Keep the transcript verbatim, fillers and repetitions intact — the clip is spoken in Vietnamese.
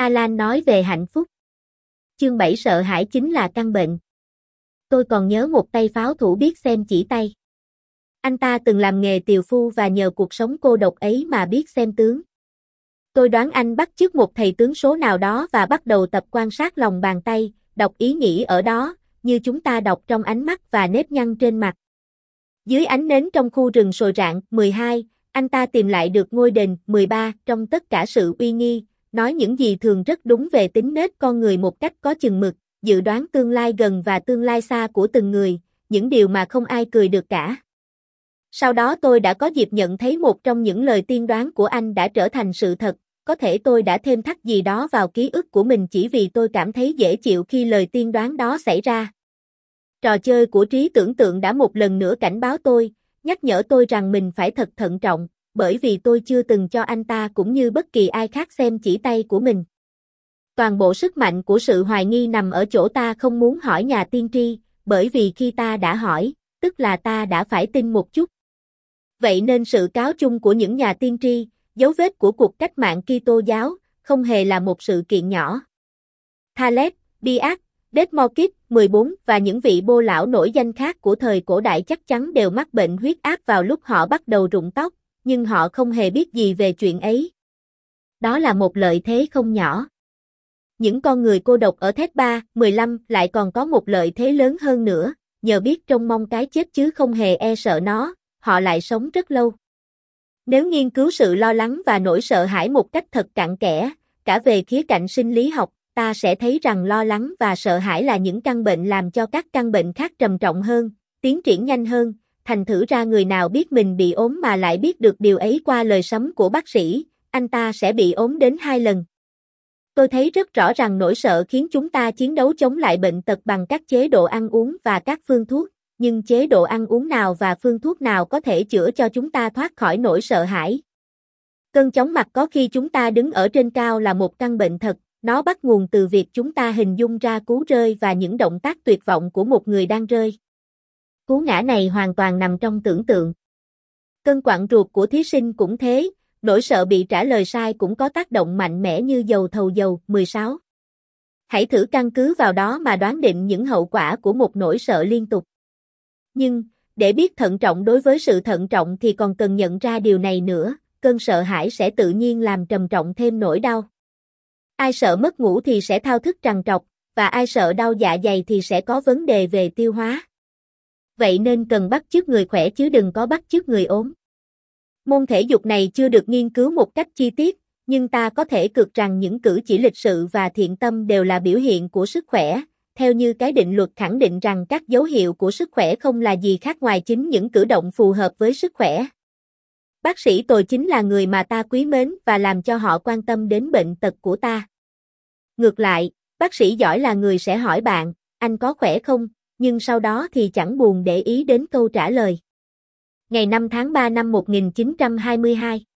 Alan nói về hạnh phúc. Chương bảy sợ hãi chính là căn bệnh. Tôi còn nhớ một tay pháo thủ biết xem chỉ tay. Anh ta từng làm nghề tiều phu và nhờ cuộc sống cô độc ấy mà biết xem tướng. Tôi đoán anh bắt chước một thầy tướng số nào đó và bắt đầu tập quan sát lòng bàn tay, đọc ý nghĩ ở đó, như chúng ta đọc trong ánh mắt và nếp nhăn trên mặt. Dưới ánh nến trong khu rừng sồi rạng, mười hai, anh ta tìm lại được ngôi đền, mười ba, trong tất cả sự uy nghi, nói những gì thường rất đúng về tính nết con người một cách có chừng mực, dự đoán tương lai gần và tương lai xa của từng người, những điều mà không ai cười được cả. Sau đó tôi đã có dịp nhận thấy một trong những lời tiên đoán của anh đã trở thành sự thật, có thể tôi đã thêm thắt gì đó vào ký ức của mình chỉ vì tôi cảm thấy dễ chịu khi lời tiên đoán đó xảy ra. Trò chơi của trí tưởng tượng đã một lần nữa cảnh báo tôi, nhắc nhở tôi rằng mình phải thật thận trọng, bởi vì tôi chưa từng cho anh ta cũng như bất kỳ ai khác xem chỉ tay của mình. Toàn bộ sức mạnh của sự hoài nghi nằm ở chỗ ta không muốn hỏi nhà tiên tri, bởi vì khi ta đã hỏi, tức là ta đã phải tin một chút. Vậy nên sự cáo chung của những nhà tiên tri, dấu vết của cuộc cách mạng Kitô giáo, không hề là một sự kiện nhỏ. Thales, Diaz, Desmokis, mười bốn và những vị bô lão nổi danh khác của thời cổ đại chắc chắn đều mắc bệnh huyết áp vào lúc họ bắt đầu rụng tóc, nhưng họ không hề biết gì về chuyện ấy. Đó là một lợi thế không nhỏ. Những con người cô độc ở Theba, mười lăm lại còn có một lợi thế lớn hơn nữa, nhờ biết trông mong cái chết chứ không hề e sợ nó, họ lại sống rất lâu. Nếu nghiên cứu sự lo lắng và nỗi sợ hãi một cách thật cặn kẽ, cả về khía cạnh sinh lý học, ta sẽ thấy rằng lo lắng và sợ hãi là những căn bệnh làm cho các căn bệnh khác trầm trọng hơn, tiến triển nhanh hơn, thành thử ra người nào biết mình bị ốm mà lại biết được điều ấy qua lời sấm của bác sĩ, anh ta sẽ bị ốm đến hai lần. Tôi thấy rất rõ rằng nỗi sợ khiến chúng ta chiến đấu chống lại bệnh tật bằng các chế độ ăn uống và các phương thuốc, nhưng chế độ ăn uống nào và phương thuốc nào có thể chữa cho chúng ta thoát khỏi nỗi sợ hãi. Cơn chóng mặt có khi chúng ta đứng ở trên cao là một căn bệnh thật, nó bắt nguồn từ việc chúng ta hình dung ra cú rơi và những động tác tuyệt vọng của một người đang rơi. Cú ngã này hoàn toàn nằm trong tưởng tượng. Cơn quặn ruột của thí sinh cũng thế, nỗi sợ bị trả lời sai cũng có tác động mạnh mẽ như dầu thầu dầu, mười sáu. Hãy thử căn cứ vào đó mà đoán định những hậu quả của một nỗi sợ liên tục. Nhưng, để biết thận trọng đối với sự thận trọng thì còn cần nhận ra điều này nữa, cơn sợ hãi sẽ tự nhiên làm trầm trọng thêm nỗi đau. Ai sợ mất ngủ thì sẽ thao thức trằn trọc, và ai sợ đau dạ dày thì sẽ có vấn đề về tiêu hóa. Vậy nên cần bắt chước người khỏe chứ đừng có bắt chước người ốm. Môn thể dục này chưa được nghiên cứu một cách chi tiết, nhưng ta có thể cược rằng những cử chỉ lịch sự và thiện tâm đều là biểu hiện của sức khỏe, theo như cái định luật khẳng định rằng các dấu hiệu của sức khỏe không là gì khác ngoài chính những cử động phù hợp với sức khỏe. Bác sĩ tồi chính là người mà ta quý mến và làm cho họ quan tâm đến bệnh tật của ta. Ngược lại, bác sĩ giỏi là người sẽ hỏi bạn, anh có khỏe không, nhưng sau đó thì chẳng buồn để ý đến câu trả lời. Ngày năm tháng ba năm một nghìn chín trăm hai mươi hai